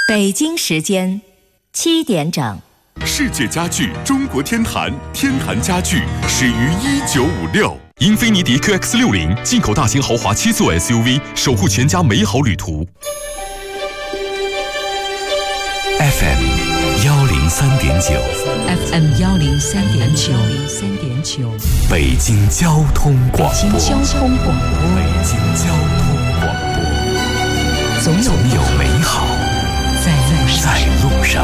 北京时间7点整。 世界家具中国天坛，天坛家具始于1956。英菲尼迪 QX60 进口大型豪华7座 SUV， 守护全家美好旅途。 FM 103.9 FM 103.9 北京交通广播。 北京交通广播，总有美好在路上。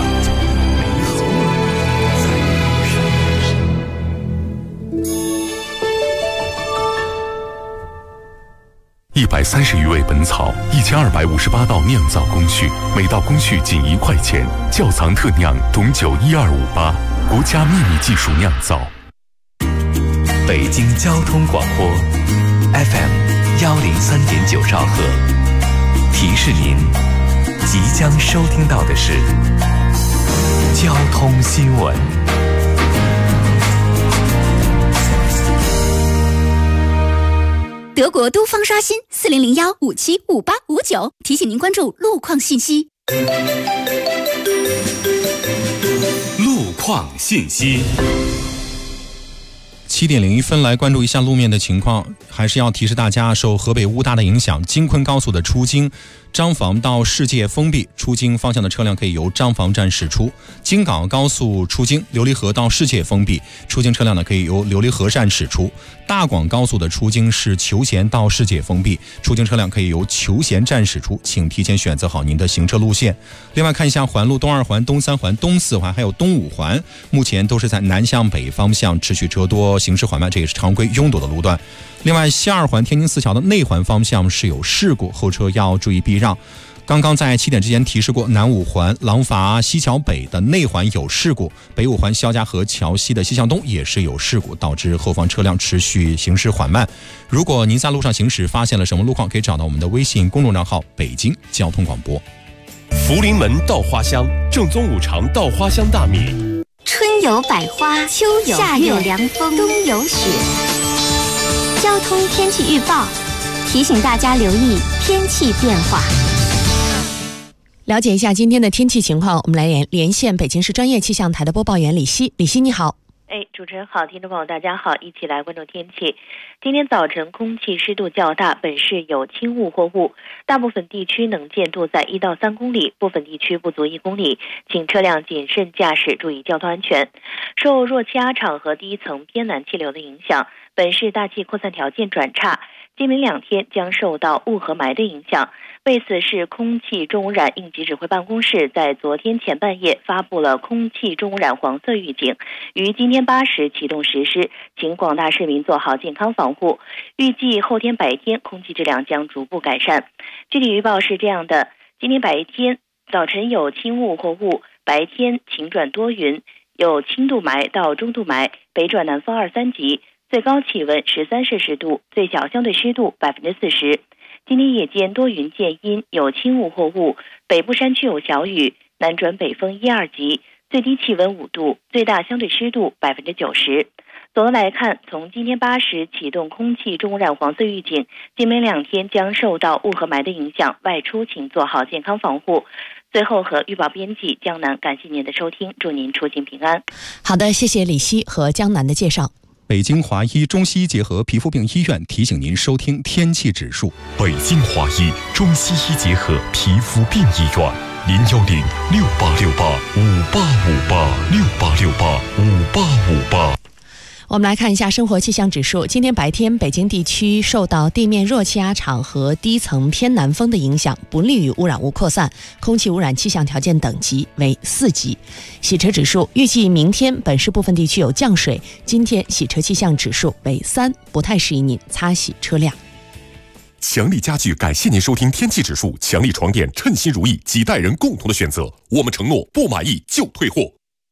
130余味本草，1258道酿造工序，每道工序仅1块钱。窖藏特酿董酒12588，国家秘密技术酿造。 北京交通广播 FM 103.9兆赫，提示您即将收听到的是交通新闻。 德国都方刷新4001575859，提醒您关注路况信息。 路况信息。 7点01分，来关注一下路面的情况。还是要提示大家，受河北乌大的影响，京昆高速的出京张坊到世界封闭，出京方向的车辆可以由张坊站驶出。京港高速出京琉璃河到世界封闭，出京车辆呢可以由琉璃河站驶出。大广高速的出京是求贤到世界封闭，出京车辆可以由求贤站驶出，请提前选择好您的行车路线。另外看一下环路东2环、东3环、东4环还有东5环，目前都是在南向北方向持续车多，行驶缓慢，这也是常规拥堵的路段。另外西2环天津4桥的内环方向是有事故，后车要注意避让。刚刚在7点之前提示过，南5环廊坊西桥北的内环有事故，北5环肖家河桥西的西向东也是有事故，导致后方车辆持续行驶缓慢。如果您在路上行驶发现了什么路况，可以找到我们的微信公众账号北京交通广播。 福临门稻花香，正宗5常稻花香大米。 春有百花，秋有夏有凉风，冬有雪。交通天气预报提醒大家留意天气变化。 了解一下今天的天气情况，我们来连线北京市专业气象台的播报员李希。李希你好。 主持人好，听众朋友大家好，一起来关注天气。今天早晨空气湿度较大，本市有轻雾或雾，大部分地区能见度在1到3公里，部分地区不足1公里，请车辆谨慎驾驶，注意交通安全。受弱气压场和低层偏南气流的影响，本市大气扩散条件转差，今明2天将受到雾和霾的影响。为此，市空气重污染应急指挥办公室在昨天前半夜发布了空气重污染黄色预警，于今天8时启动实施，请广大市民做好健康防护。预计后天白天空气质量将逐步改善。具体预报是这样的：今天白天早晨有轻雾或雾，白天晴转多云，有轻度霾到中度霾，北转南风2、3级，最高气温13摄氏度，最小相对湿度40%。今天夜间多云见阴，有轻雾或雾，北部山区有小雨，南转北风1、2级，最低气温5度，最大相对湿度90%。总的来看，从今天8时启动空气重污染黄色预警，今明2天将受到雾和霾的影响，外出请做好健康防护。最后和预报编辑江南感谢您的收听，祝您出行平安。 好的，谢谢李希和江南的介绍。 北京华医中西医结合皮肤病医院提醒您收听天气指数。 北京华医中西医结合皮肤病医院，0868585858，68685858。 我们来看一下生活气象指数。今天白天，北京地区受到地面弱气压场和低层偏南风的影响，不利于污染物扩散，空气污染气象条件等级为4级。洗车指数预计明天本市部分地区有降水，今天洗车气象指数为3，不太适宜您擦洗车辆。 强力家具感谢您收听天气指数，强力床垫称心如意，几代人共同的选择，我们承诺不满意就退货。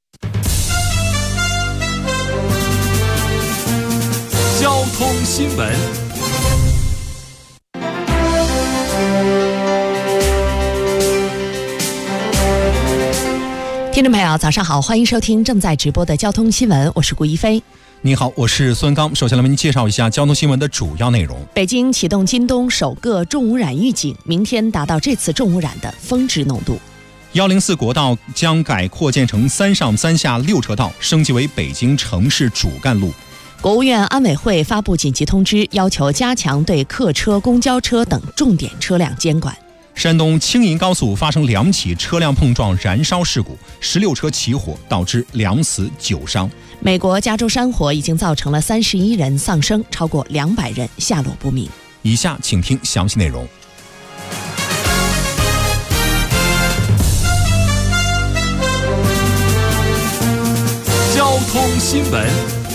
交通新闻。 听众朋友早上好，欢迎收听正在直播的交通新闻，我是顾一飞。 你好，我是孙刚。首先来为您介绍一下交通新闻的主要内容。 北京启动今冬首个重污染预警，明天达到这次重污染的峰值浓度。 104国道将改扩建成3上3下6车道，升级为北京城市主干路。 国务院安委会发布紧急通知，要求加强对客车、公交车等重点车辆监管。 山东青银高速发生2起车辆碰撞燃烧事故，16车起火，导致2死9伤。 美国加州山火已经造成了31人丧生，超过200人下落不明。 以下请听详细内容。 交通新闻。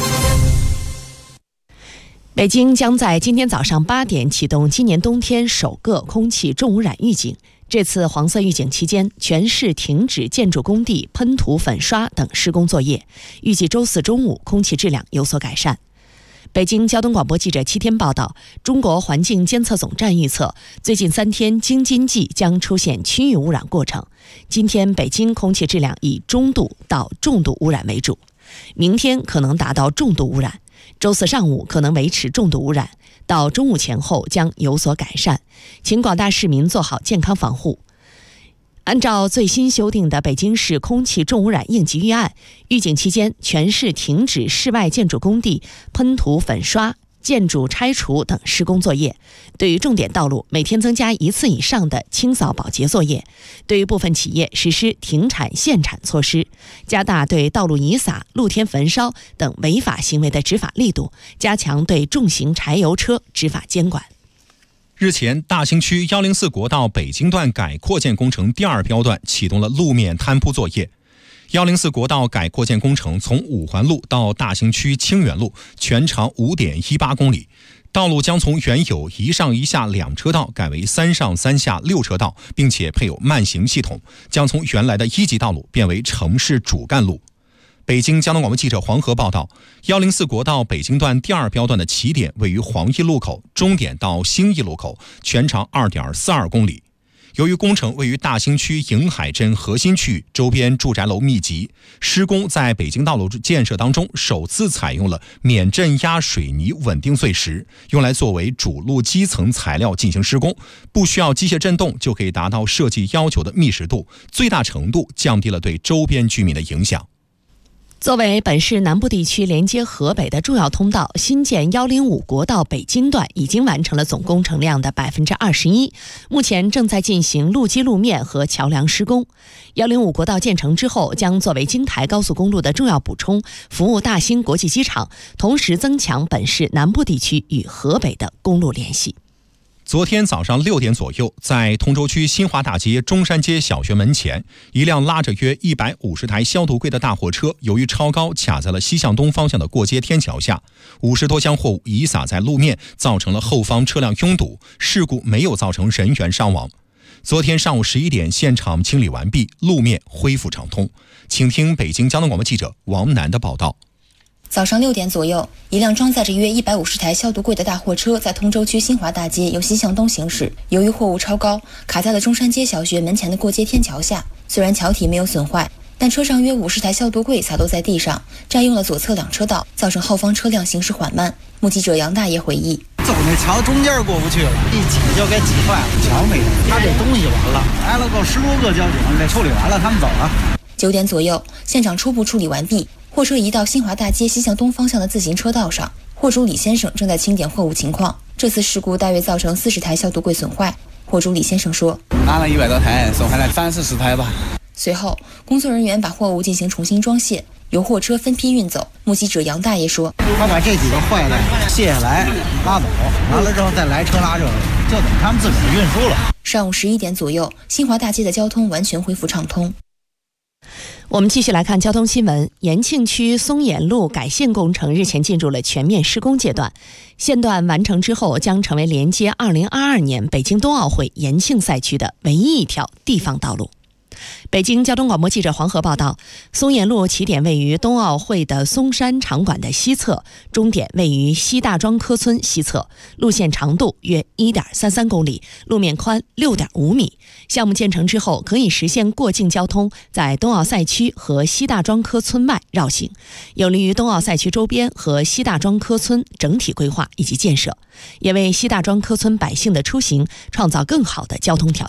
北京将在今天早上8点启动今年冬天首个空气重污染预警。这次黄色预警期间，全市停止建筑工地喷涂粉刷等施工作业，预计周四中午空气质量有所改善。北京交通广播记者7天报道，中国环境监测总站预测，最近3天京津冀将出现区域污染过程。今天北京空气质量以中度到重度污染为主，明天可能达到重度污染，周四上午可能维持重度污染，到中午前后将有所改善，请广大市民做好健康防护。按照最新修订的北京市空气重污染应急预案，预警期间全市停止室外建筑工地喷涂粉刷、建筑拆除等施工作业，对于重点道路每天增加1次以上的清扫保洁作业，对于部分企业实施停产限产措施，加大对道路遗撒、露天焚烧等违法行为的执法力度，加强对重型柴油车执法监管。 日前，大兴区104国道北京段改扩建工程第2标段启动了路面摊铺作业。104国道改扩建工程从五环路到大兴区清源路，全长5.18公里。道路将从原有1上1下2车道改为3上3下6车道，并且配有慢行系统，将从原来的1级道路变为城市主干路。北京交通广播记者黄河报道，104国道北京段第2标段的起点位于黄驿路口，终点到兴义路口，全长2.42公里。由于工程位于大兴区迎海镇核心区域，周边住宅楼密集，施工在北京道路建设当中首次采用了免震压水泥稳定碎石，用来作为主路基层材料进行施工，不需要机械震动就可以达到设计要求的密实度，最大程度降低了对周边居民的影响。 作为本市南部地区连接河北的重要通道，新建105国道北京段已经完成了总工程量的21%，目前正在进行路基路面和桥梁施工。105国道建成之后，将作为京台高速公路的重要补充，服务大兴国际机场，同时增强本市南部地区与河北的公路联系。 昨天早上6点左右，在通州区新华大街中山街小学门前，一辆拉着约150台消毒柜的大货车，由于超高卡在了西向东方向的过街天桥下，50多箱货物遗撒在路面，造成了后方车辆拥堵，事故没有造成人员伤亡。昨天上午11点，现场清理完毕，路面恢复畅通。请听北京交通广播记者王楠的报道。 早上6点左右，一辆装载着约150台消毒柜的大货车在通州区新华大街由西向东行驶，由于货物超高，卡在了中山街小学门前的过街天桥下。虽然桥体没有损坏，但车上约50台消毒柜洒落在地上，占用了左侧2车道，造成后方车辆行驶缓慢。目击者杨大爷回忆： 走那桥中间过不去了，一挤就给挤坏了，桥没了，他这东西完了，来了够10多个交警，给处理完了，他们走了。 9点左右，现场初步处理完毕，货车移到新华大街西向东方向的自行车道上，货主李先生正在清点货物情况。这次事故大约造成40台消毒柜损坏，货主李先生说： 拿了100多台，损坏了30-40台吧。 随后，工作人员把货物进行重新装卸，由货车分批运走。目击者杨大爷说： 他把这几个坏的卸下来拉走，完了之后再来车拉这个，就等他们自个儿运输了。 上午11点左右，新华大街的交通完全恢复畅通。 我们继续来看交通新闻。延庆区松岩路改线工程日前进入了全面施工阶段，线段完成之后，将成为连接2022年北京冬奥会延庆赛区的唯一一条地方道路。北京交通广播记者黄河报道，松岩路起点位于冬奥会的松山场馆的西侧，终点位于西大庄科村西侧，路线长度约 1.33 公里，路面宽 6.5 米。项目建成之后，可以实现过境交通在冬奥赛区和西大庄科村外绕行，有利于冬奥赛区周边和西大庄科村整体规划以及建设，也为西大庄科村百姓的出行创造更好的交通条件。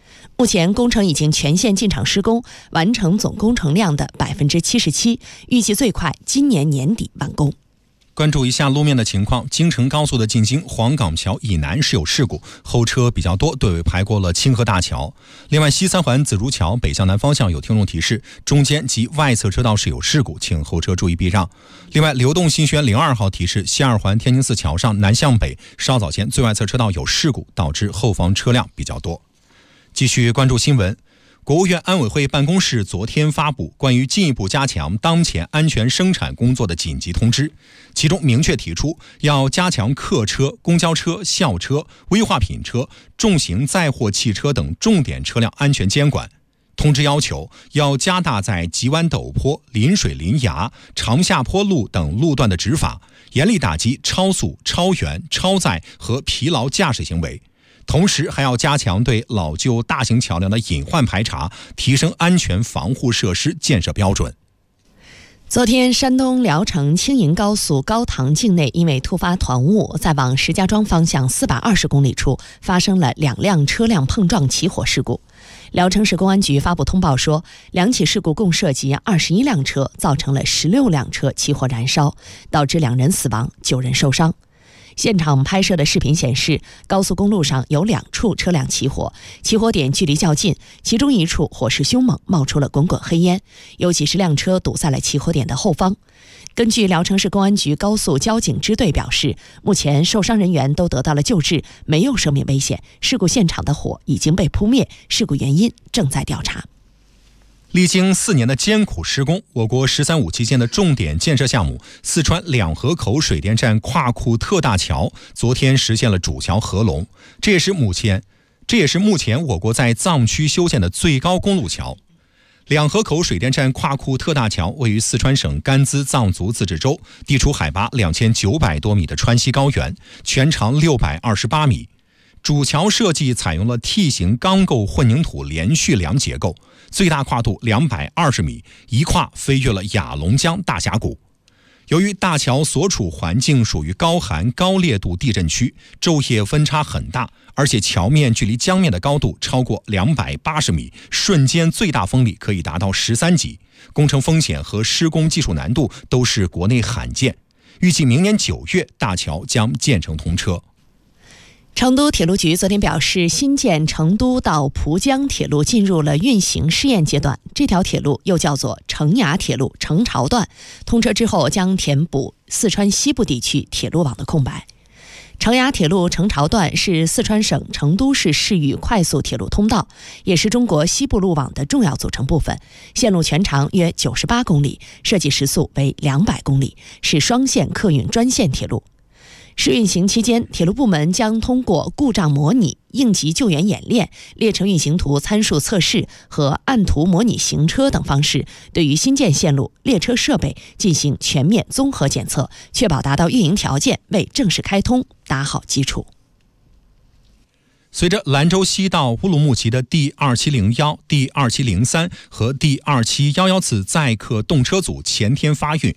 目前工程已经全线进场施工，完成总工程量的77%，预计最快今年年底完工。 关注一下路面的情况，京承高速的进京黄岗桥以南是有事故，后车比较多，队尾排过了清河大桥。另外，西三环紫竹桥北向南方向有听众提示，中间及外侧车道是有事故，请后车注意避让。另外，流动新轩02号提示，西二环天宁寺桥上南向北稍早前最外侧车道有事故，导致后方车辆比较多。继续关注新闻。国务院安委会办公室昨天发布关于进一步加强当前安全生产工作的紧急通知，其中明确提出要加强客车、公交车、校车、危化品车、重型载货汽车等重点车辆安全监管。通知要求要加大在急弯陡坡、临水临崖、长下坡路等路段的执法，严厉打击超速、超员、超载和疲劳驾驶行为。同时还要加强对老旧大型桥梁的隐患排查，提升安全防护设施建设标准。 昨天，山东聊城青银高速高塘境内因为突发团雾，在往石家庄方向420公里处发生了2辆车辆碰撞起火事故。聊城市公安局发布通报说，2起事故共涉及21辆车，造成了16辆车起火燃烧，导致2人死亡，9人受伤。现场拍摄的视频显示，高速公路上有2处车辆起火，起火点距离较近，其中一处火势凶猛，冒出了滚滚黑烟，有几十辆车堵在了起火点的后方。根据聊城市公安局高速交警支队表示，目前受伤人员都得到了救治，没有生命危险，事故现场的火已经被扑灭，事故原因正在调查。 历经4年的艰苦施工，我国“十三五”期间的重点建设项目四川两河口水电站跨库特大桥昨天实现了主桥合龙，这也是目前我国在藏区修建的最高公路桥。两河口水电站跨库特大桥位于四川省甘孜藏族自治州，地处海拔2900多米的川西高原，全长628米。主桥设计采用了 T 型钢构混凝土连续梁结构，最大跨度220米，一跨飞越了雅龙江大峡谷。由于大桥所处环境属于高寒高烈度地震区，昼夜分差很大，而且桥面距离江面的高度超过280米，瞬间最大风力可以达到13级，工程风险和施工技术难度都是国内罕见。预计明年9月大桥将建成通车。 成都铁路局昨天表示，新建成都到蒲江铁路进入了运行试验阶段。这条铁路又叫做成雅铁路成潮段，通车之后将填补四川西部地区铁路网的空白。成雅铁路成潮段是四川省成都市市域快速铁路通道，也是中国西部路网的重要组成部分，线路全长约98公里，设计时速为200公里，是双线客运专线铁路。试运行期间，铁路部门将通过故障模拟、应急救援演练、列车运行图参数测试和按图模拟行车等方式，对于新建线路、列车设备进行全面综合检测，确保达到运营条件，为正式开通打好基础。 随着兰州西到乌鲁木齐的第2701、第2703和第2711次载客动车组前天发运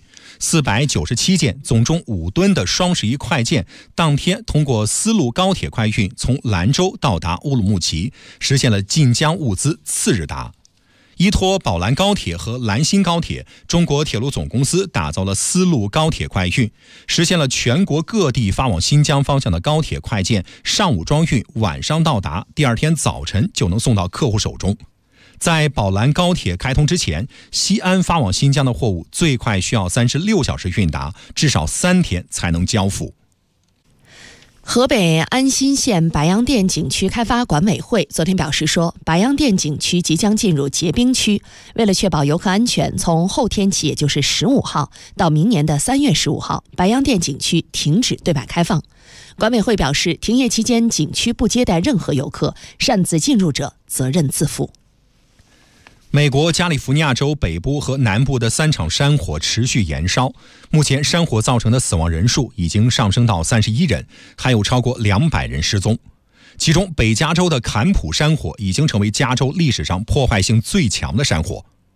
，497件总重5吨的双11快件当天通过丝路高铁快运从兰州到达乌鲁木齐，实现了进江物资次日达。依托宝兰高铁和兰新高铁，中国铁路总公司打造了丝路高铁快运，实现了全国各地发往新疆方向的高铁快件上午装运，晚上到达，第二天早晨就能送到客户手中。在宝兰高铁开通之前，西安发往新疆的货物最快需要36小时运达，至少3天才能交付。 河北安新县白洋淀景区开发管委会昨天表示说，白洋淀景区即将进入结冰区，为了确保游客安全，从后天起，也就是15号到明年的3月15号，白洋淀景区停止对外开放。管委会表示，停业期间景区不接待任何游客，擅自进入者责任自负。 美国加利福尼亚州北部和南部的3场山火持续延烧，目前山火造成的死亡人数已经上升到31人，还有超过200人失踪。其中北加州的坎普山火已经成为加州历史上破坏性最强的山火。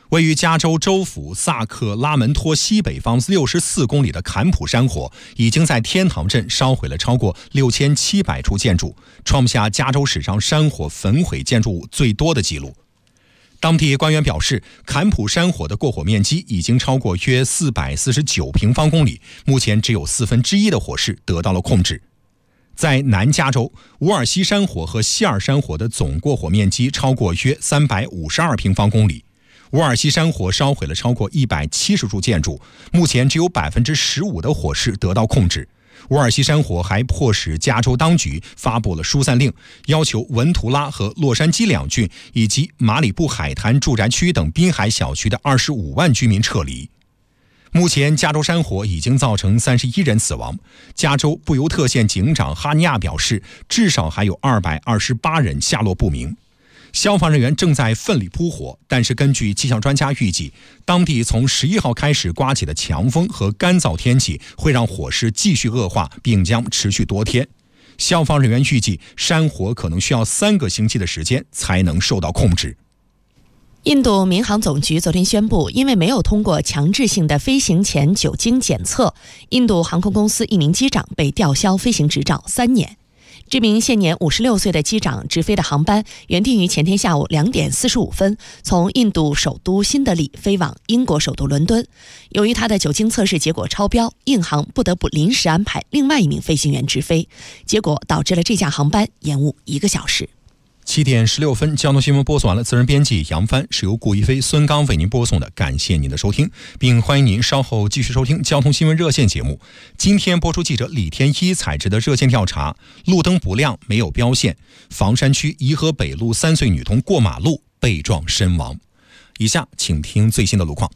位于加州州府萨克拉门托西北方64公里的坎普山火，已经在天堂镇烧毁了超过6700处建筑，创下加州史上山火焚毁建筑物最多的纪录。当地官员表示，坎普山火的过火面积已经超过约449平方公里，目前只有1/4的火势得到了控制。在南加州，伍尔西山火和希尔山火的总过火面积超过约352平方公里。伍尔西山火烧毁了超过170处建筑，目前只有15%的火势得到控制。伍尔西山火还迫使加州当局发布了疏散令，要求文图拉和洛杉矶2郡以及马里布海滩住宅区等滨海小区的25万居民撤离。目前加州山火已经造成31人死亡，加州布尤特县警长哈尼亚表示，至少还有228人下落不明。消防人员正在奋力扑火，但是根据气象专家预计，当地从11号开始刮起的强风和干燥天气会让火势继续恶化，并将持续多天。消防人员预计，山火可能需要3个星期的时间才能受到控制。 印度民航总局昨天宣布，因为没有通过强制性的飞行前酒精检测，印度航空公司一名机长被吊销飞行执照3年。这名现年56岁的机长直飞的航班原定于前天下午2点45分从印度首都新德里飞往英国首都伦敦，由于他的酒精测试结果超标，印航不得不临时安排另外一名飞行员直飞，结果导致了这架航班延误1个小时。 7点16分，交通新闻播送完了，责任编辑杨帆，是由顾一飞、孙刚为您播送的，感谢您的收听，并欢迎您稍后继续收听交通新闻热线节目。今天播出记者李天一采制的热线调查：路灯不亮，没有标线，房山区颐和北路3岁女童过马路被撞身亡。以下请听最新的路况。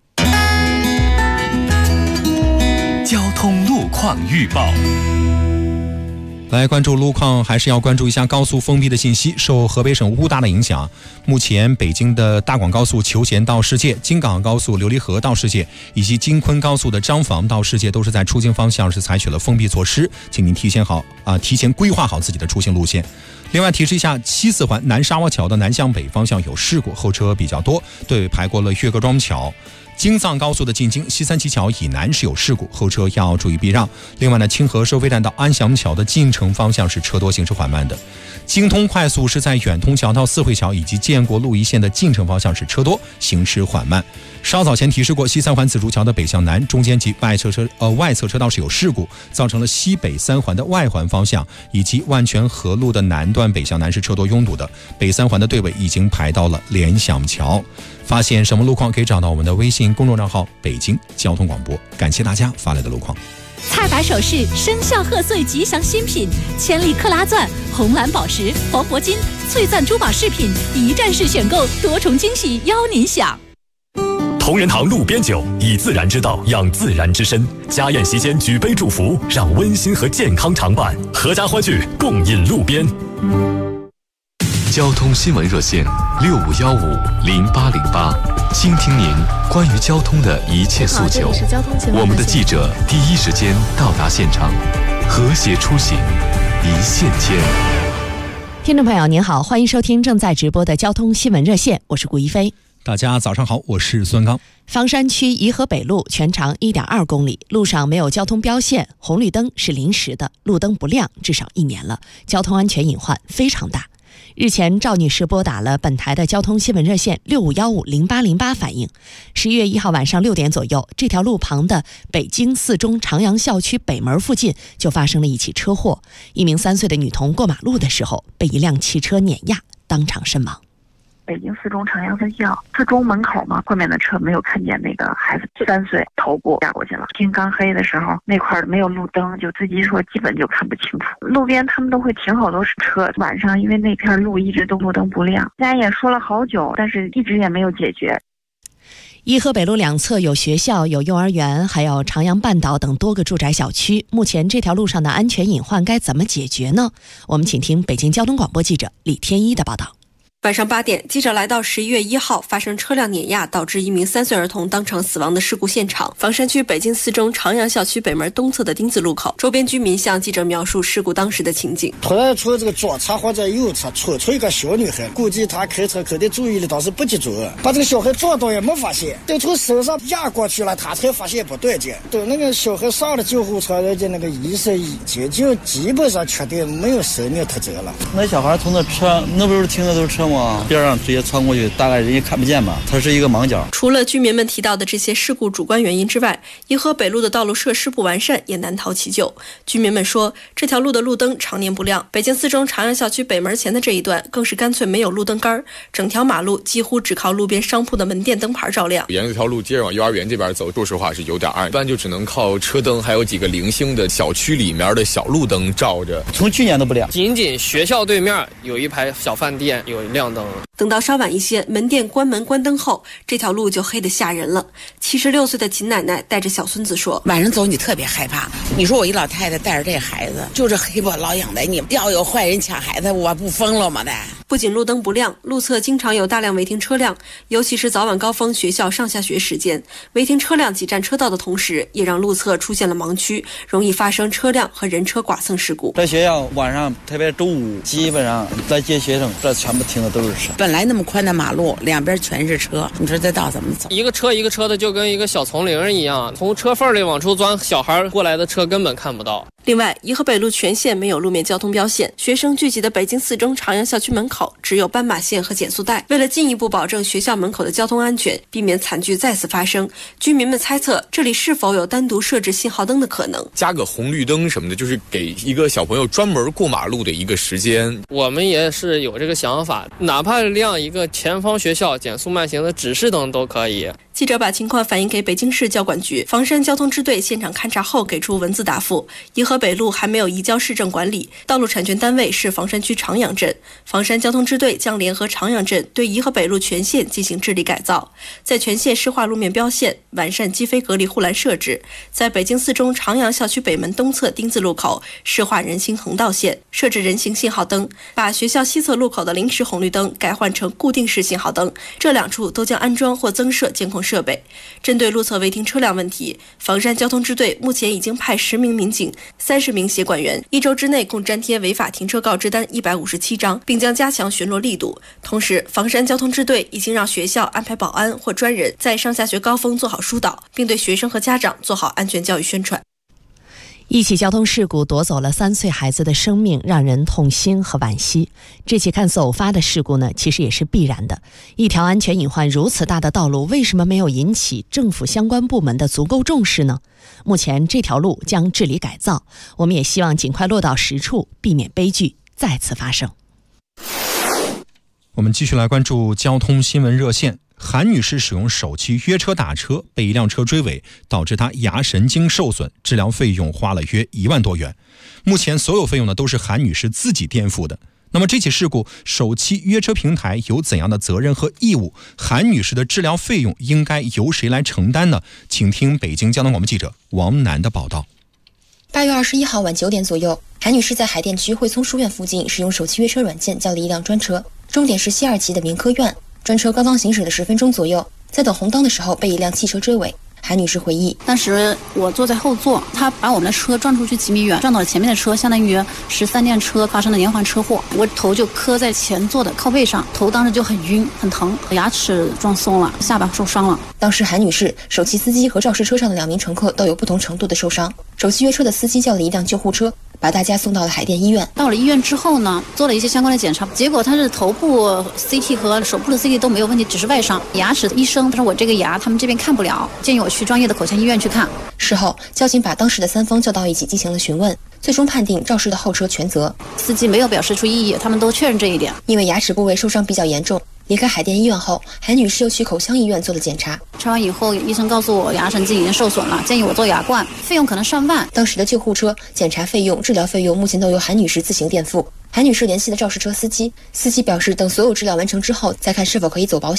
交通路况预报。 来关注路况，还是要关注一下高速封闭的信息。受河北省乌大的影响，目前北京的大广高速求贤到世界、京港高速琉璃河到世界以及京昆高速的张坊到世界都是在出境方向是采取了封闭措施，请您提前规划好自己的出行路线。另外提示一下，西四环南沙洼桥的南向北方向有事故，后车比较多，队尾排过了岳各庄桥。京藏高速的进京西三旗桥以南是有事故，后车要注意避让。另外呢，清河收费站到安祥桥的进城方向是车多，行驶缓慢的。京通快速是在远通桥到四惠桥以及建国路一线的进城方向是车多，行驶缓慢。稍早前提示过，西三环紫竹桥的北向南中间及外侧车道是有事故，造成了西北三环的外环方向以及万泉河路的南段北向南是车多拥堵的。北三环的队尾已经排到了联想桥。发现什么路况可以找到我们的微信公众账号北京交通广播。感谢大家发来的路况。 菜百首饰生肖贺岁吉祥新品，千里克拉钻、红蓝宝石、黄铂金、翠钻珠宝饰品，一站式选购，多重惊喜邀您享。 同仁堂路边酒，以自然之道养自然之身。家宴席间举杯祝福，让温馨和健康常伴，阖家欢聚，共饮路边。 交通新闻热线65150808，倾听您关于交通的一切诉求。我们的记者第一时间到达现场，和谐出行，一线牵。 听众朋友您好，欢迎收听正在直播的交通新闻热线，我是顾一飞。 大家早上好，我是孙刚。 房山区颐和北路全长1.2公里，路上没有交通标线，红绿灯是临时的，路灯不亮至少1年了，交通安全隐患非常大。日前，赵女士拨打了本台的交通新闻热线65150808反映，11月1号晚上6点左右，这条路旁的北京四中长阳校区北门附近就发生了一起车祸，一名3岁的女童过马路的时候被一辆汽车碾压，当场身亡。 北京四中长阳分校四中门口嘛，后面的车没有看见那个孩子3岁头部压过去了。天刚黑的时候，那块没有路灯，就自己说基本就看不清楚。路边他们都会停好多车，晚上因为那片路一直都路灯不亮，大家也说了好久，但是一直也没有解决。 颐和北路两侧有学校、有幼儿园，还有长阳半岛等多个住宅小区。目前这条路上的安全隐患该怎么解决呢？我们请听北京交通广播记者李天一的报道。 晚上8点，记者来到11月1号发生车辆碾压导致一名3岁儿童当场死亡的事故现场，房山区北京四中长阳校区北门东侧的丁字路口，周边居民向记者描述事故当时的情景。 突然出这个左侧或者右侧出一个小女孩，估计她开车可能注意力倒是不集中，把这个小孩撞到也没发现，等从手上压过去了，她才发现不对劲。等那个小孩上了救护车，人家那个医生已经就基本上确定没有生命特征了。 那小孩从那车那不是停的都是车吗？边上直接穿过去，大概人家看不见吧，它是一个盲角。 除了居民们提到的这些事故主观原因之外，颐和北路的道路设施不完善也难逃其咎。居民们说，这条路的路灯常年不亮，北京四中长阳校区北门前的这一段更是干脆没有路灯杆，整条马路几乎只靠路边商铺的门店灯牌照亮。 沿着这条路接着往幼儿园这边走，说实话是有点暗，一般就只能靠车灯，还有几个零星的小区里面的小路灯照着。 从去年都不亮， 仅仅学校对面有一排小饭店有亮灯。 等到稍晚一些，门店关门关灯后，这条路就黑得吓人了。76岁的秦奶奶带着小孙子说， 晚上走你特别害怕，你说我一老太太带着这孩子，就这黑不老影的，你要有坏人抢孩子，我不疯了吗？ 不仅路灯不亮，路侧经常有大量违停车辆，尤其是早晚高峰学校上下学时间，违停车辆挤占车道的同时，也让路侧出现了盲区，容易发生车辆和人车剐蹭事故。 在学校晚上，特别周五，基本上来接学生，这全部停的都是车。 本来那么宽的马路，两边全是车，你说这道怎么走？ 一个车一个车的，就跟一个小丛林一样，从车缝里往出钻，小孩过来的车根本看不到。 另外，颐和北路全线没有路面交通标线，学生聚集的北京四中长阳校区门口只有斑马线和减速带。为了进一步保证学校门口的交通安全，避免惨剧再次发生，居民们猜测这里是否有单独设置信号灯的可能， 加个红绿灯什么的，就是给一个小朋友专门过马路的一个时间。 我们也是有这个想法，哪怕亮一个前方学校减速慢行的指示灯都可以。 记者把情况反映给北京市交管局，房山交通支队现场勘查后给出文字答复：颐和北路还没有移交市政管理，道路产权单位是房山区长阳镇，房山交通支队将联合长阳镇对颐和北路全线进行治理改造，在全线施划路面标线，完善机非隔离护栏设置，在北京四中长阳校区北门东侧丁字路口施划人行横道线，设置人行信号灯，把学校西侧路口的临时红绿灯改换成固定式信号灯，这2处都将安装或增设监控设备。针对路侧违停车辆问题，房山交通支队目前已经派10名民警、30名协管员，1周之内共粘贴违法停车告知单157张，并将加强巡逻力度。同时，房山交通支队已经让学校安排保安或专人在上下学高峰做好疏导，并对学生和家长做好安全教育宣传。 一起交通事故夺走了3岁孩子的生命，让人痛心和惋惜。这起看似偶发的事故呢，其实也是必然的。一条安全隐患如此大的道路，为什么没有引起政府相关部门的足够重视呢？目前这条路将治理改造，我们也希望尽快落到实处，避免悲剧再次发生。 我们继续来关注交通新闻热线。韩女士使用手机约车打车，被一辆车追尾，导致她牙神经受损，治疗费用花了约1万多元。目前所有费用呢都是韩女士自己垫付的。那么这起事故，手机约车平台有怎样的责任和义务？韩女士的治疗费用应该由谁来承担呢？请听北京交通广播记者王楠的报道。 8月21号晚9点左右，韩女士在海淀区汇聪书院附近使用手机约车软件叫了一辆专车，终点是西2旗的民科院。专车刚刚行驶了10分钟左右，在等红灯的时候被一辆汽车追尾。韩女士回忆， 当时我坐在后座，他把我们的车撞出去几米远，撞到了前面的车，相当于13辆车发生了连环车祸。我头就磕在前座的靠背上，头当时就很晕很疼，牙齿撞松了，下巴受伤了。 当时韩女士、首汽司机和肇事车上的2名乘客都有不同程度的受伤。首汽约车的司机叫了一辆救护车，把大家送到了海淀医院。 到了医院之后呢，做了一些相关的检查，结果他是头部 CT 和手部的 CT 都没有问题，只是外伤。牙齿医生说我这个牙他们这边看不了，建议我去专业的口腔医院去看。 事后，交警把当时的3方叫到一起进行了询问，最终判定肇事的后车全责， 司机没有表示出异议，他们都确认这一点。 因为牙齿部位受伤比较严重，离开海淀医院后，韩女士又去口腔医院做了检查。 查完以后，医生告诉我牙神经已经受损了，建议我做牙冠，费用可能上万。 当时的救护车、检查费用、治疗费用目前都由韩女士自行垫付。韩女士联系了肇事车司机，司机表示等所有治疗完成之后再看是否可以走保险。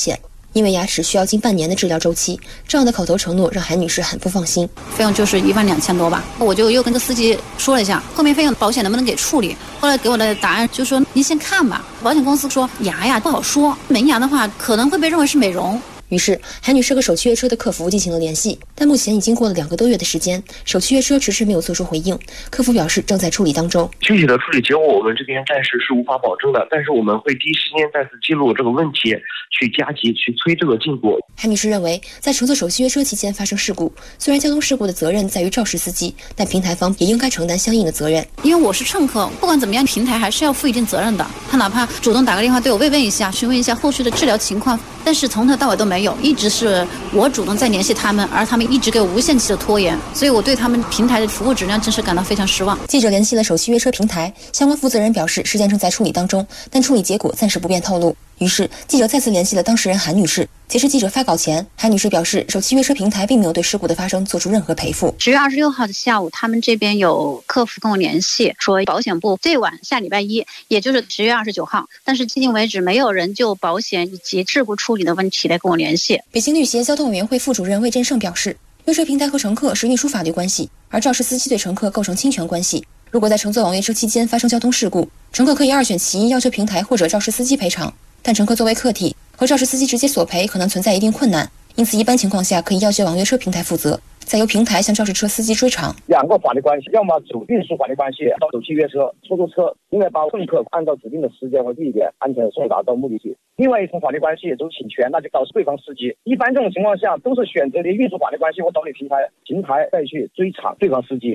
因为牙齿需要近半年的治疗周期，这样的口头承诺让韩女士很不放心。 费用就是12000多吧，我就又跟这司机说了一下，后面费用保险能不能给处理？后来给我的答案就说您先看吧。保险公司说牙呀不好说，门牙的话可能会被认为是美容。 于是韩女士和首汽悦车的客服进行了联系，但目前已经过了2个多月的时间，首汽悦车迟迟没有做出回应。客服表示正在处理当中。 具体的处理结果我们这边暂时是无法保证的，但是我们会第一时间再次记录这个问题，去加急去催这个进度。 韩女士认为，在乘坐首汽悦车期间发生事故，虽然交通事故的责任在于肇事司机，但平台方也应该承担相应的责任。 因为我是乘客，不管怎么样，平台还是要负一定责任的。他哪怕主动打个电话对我慰问一下，询问一下后续的治疗情况，但是从头到尾都没有，一直是我主动在联系他们，而他们一直给我无限期的拖延，所以我对他们平台的服务质量真是感到非常失望。 记者联系了首汽悦车平台，相关负责人表示事件正在处理当中，但处理结果暂时不便透露。于是记者再次联系了当事人韩女士。截至记者发稿前，韩女士表示，首汽悦车平台并没有对事故的发生做出任何赔付。 10月26号的下午，他们这边有客服跟我联系，说保险部最晚下礼拜1，也就是10月29号，但是迄今为止没有人就保险以及事故处理的问题来跟我联系。 北京律协交通委员会副主任魏振胜表示，悦车平台和乘客是运输法律关系，而肇事司机对乘客构成侵权关系。如果在乘坐网约车期间发生交通事故，乘客可以2选其一，要求平台或者肇事司机赔偿，但乘客作为客体和肇事司机直接索赔可能存在一定困难，因此一般情况下可以要求网约车平台负责，再由平台向肇事车司机追偿。 2个法律关系，要么走运输法律关系，到首汽悦车、出租车应该把乘客按照指定的时间和地点安全送达到目的地。另外一种法律关系走侵权，那就告诉对方司机。一般这种情况下都是选择的运输法律关系，我找你平台再去追偿对方司机。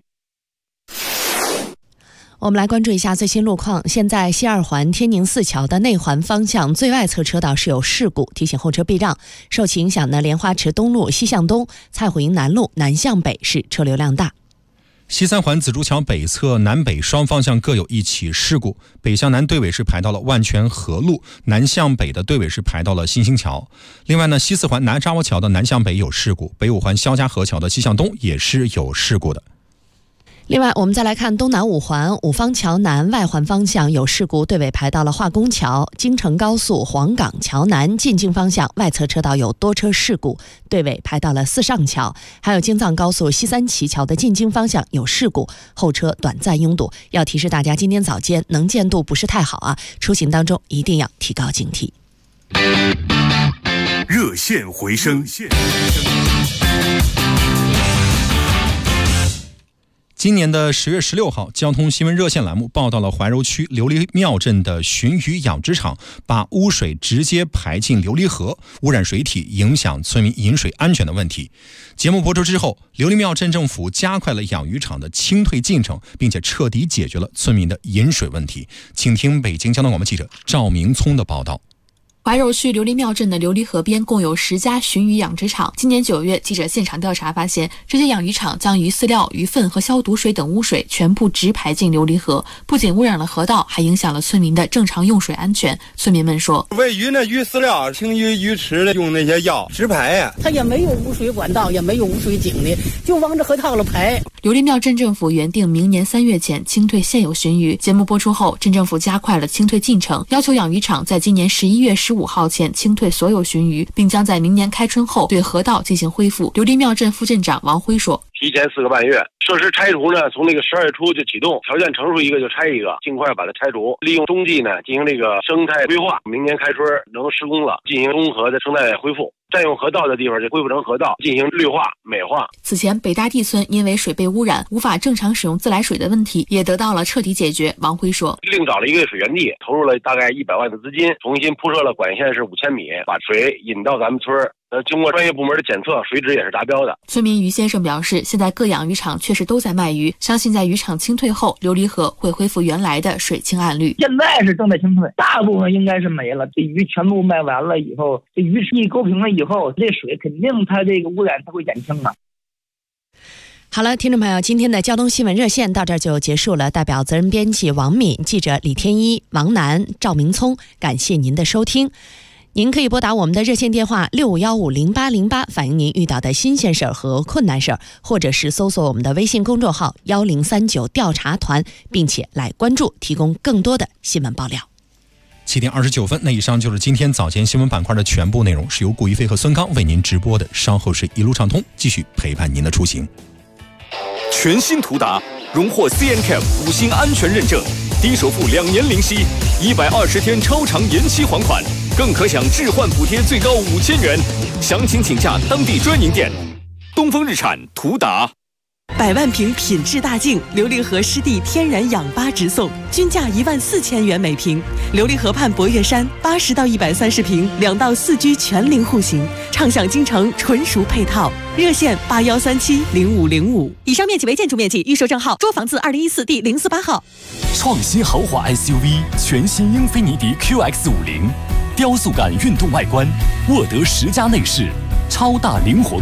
我们来关注一下最新路况。现在西二环天宁寺桥的内环方向最外侧车道是有事故，提醒后车避让。受其影响呢，莲花池东路西向东、蔡虎营南路南向北是车流量大。 西三环紫竹桥北侧南北双方向各有一起事故，北向南队尾是排到了万泉河路，南向北的队尾是排到了新兴桥。另外呢，西四环南沙窝桥的南向北有事故，北五环肖家河桥的西向东也是有事故的。 另外我们再来看东南五环五方桥南外环方向有事故，队尾排到了化工桥。京承高速黄岗桥南进京方向外侧车道有多车事故，队尾排到了四上桥。还有京藏高速西三旗桥的进京方向有事故，后车短暂拥堵。要提示大家今天早间能见度不是太好啊，出行当中一定要提高警惕。 热线回声。 今年的10月16号，交通新闻热线栏目报道了怀柔区琉璃庙镇的鲟鱼养殖场把污水直接排进琉璃河，污染水体，影响村民饮水安全的问题。节目播出之后，琉璃庙镇政府加快了养鱼场的清退进程，并且彻底解决了村民的饮水问题。请听北京交通广播记者赵明聪的报道。 怀柔区琉璃庙镇的琉璃河边共有10家鲟鱼养殖场。今年9月，记者现场调查发现，这些养鱼场将鱼饲料、鱼粪和消毒水等污水全部直排进琉璃河，不仅污染了河道，还影响了村民的正常用水安全。村民们说， 喂鱼那鱼饲料、清鱼池的用那些药直排呀， 它也没有污水管道，也没有污水井的，就往这河套了排。 琉璃庙镇政府原定明年3月前清退现有鲟鱼，节目播出后，镇政府加快了清退进程，要求养鱼场在今年11月15号前清退所有鲟鱼，并将在明年开春后对河道进行恢复。琉璃庙镇副镇长王辉说， 提前4个半月，设施拆除呢，从那个12月初就启动，条件成熟一个就拆一个，尽快把它拆除。利用冬季呢进行这个生态规划，明年开春能施工了，进行综合的生态恢复。占用河道的地方就恢复成河道，进行绿化美化。 此前北大地村因为水被污染，无法正常使用自来水的问题也得到了彻底解决。王辉说， 另找了一个水源地，投入了大概100万的资金，重新铺设了管线是5000米，把水引到咱们村。经过专业部门的检测，水质也是达标的。 村民于先生表示，现在各养鱼场确实都在卖鱼，相信在渔场清退后，琉璃河会恢复原来的水清岸绿。 现在是正在清退，大部分应该是没了。这鱼全部卖完了以后，这鱼池一勾平了以后，这水肯定它这个污染它会减轻的。 好了，听众朋友，今天的交通新闻热线到这儿就结束了。代表责任编辑王敏、记者李天一、王楠、赵明聪，感谢您的收听。您可以拨打我们的热线电话65150808，反映您遇到的新鲜事儿和困难事儿，或者是搜索我们的微信公众号1039调查团，并且来关注，提供更多的新闻爆料。 7点29分，那以上就是今天早间新闻板块的全部内容，是由顾一飞和孙刚为您直播的。稍后是一路畅通，继续陪伴您的出行。 全新途达荣获 CNCAP 5星安全认证，低首付2年零息，120天超长延期还款，更可享置换补贴最高5000元。详情请假当地专营店。东风日产途达。 100万瓶品质大净琉璃河湿地天然氧吧直送，均价14000元每瓶。琉璃河畔博悦山80到130平，2到4居全龄户型，畅享京城纯熟配套。热线81370505。以上面积为建筑面积，预售证号捉房子2014第048号。 创新豪华 SUV 全新英菲尼迪 QX50，雕塑感运动外观，沃德10+内饰，超大灵活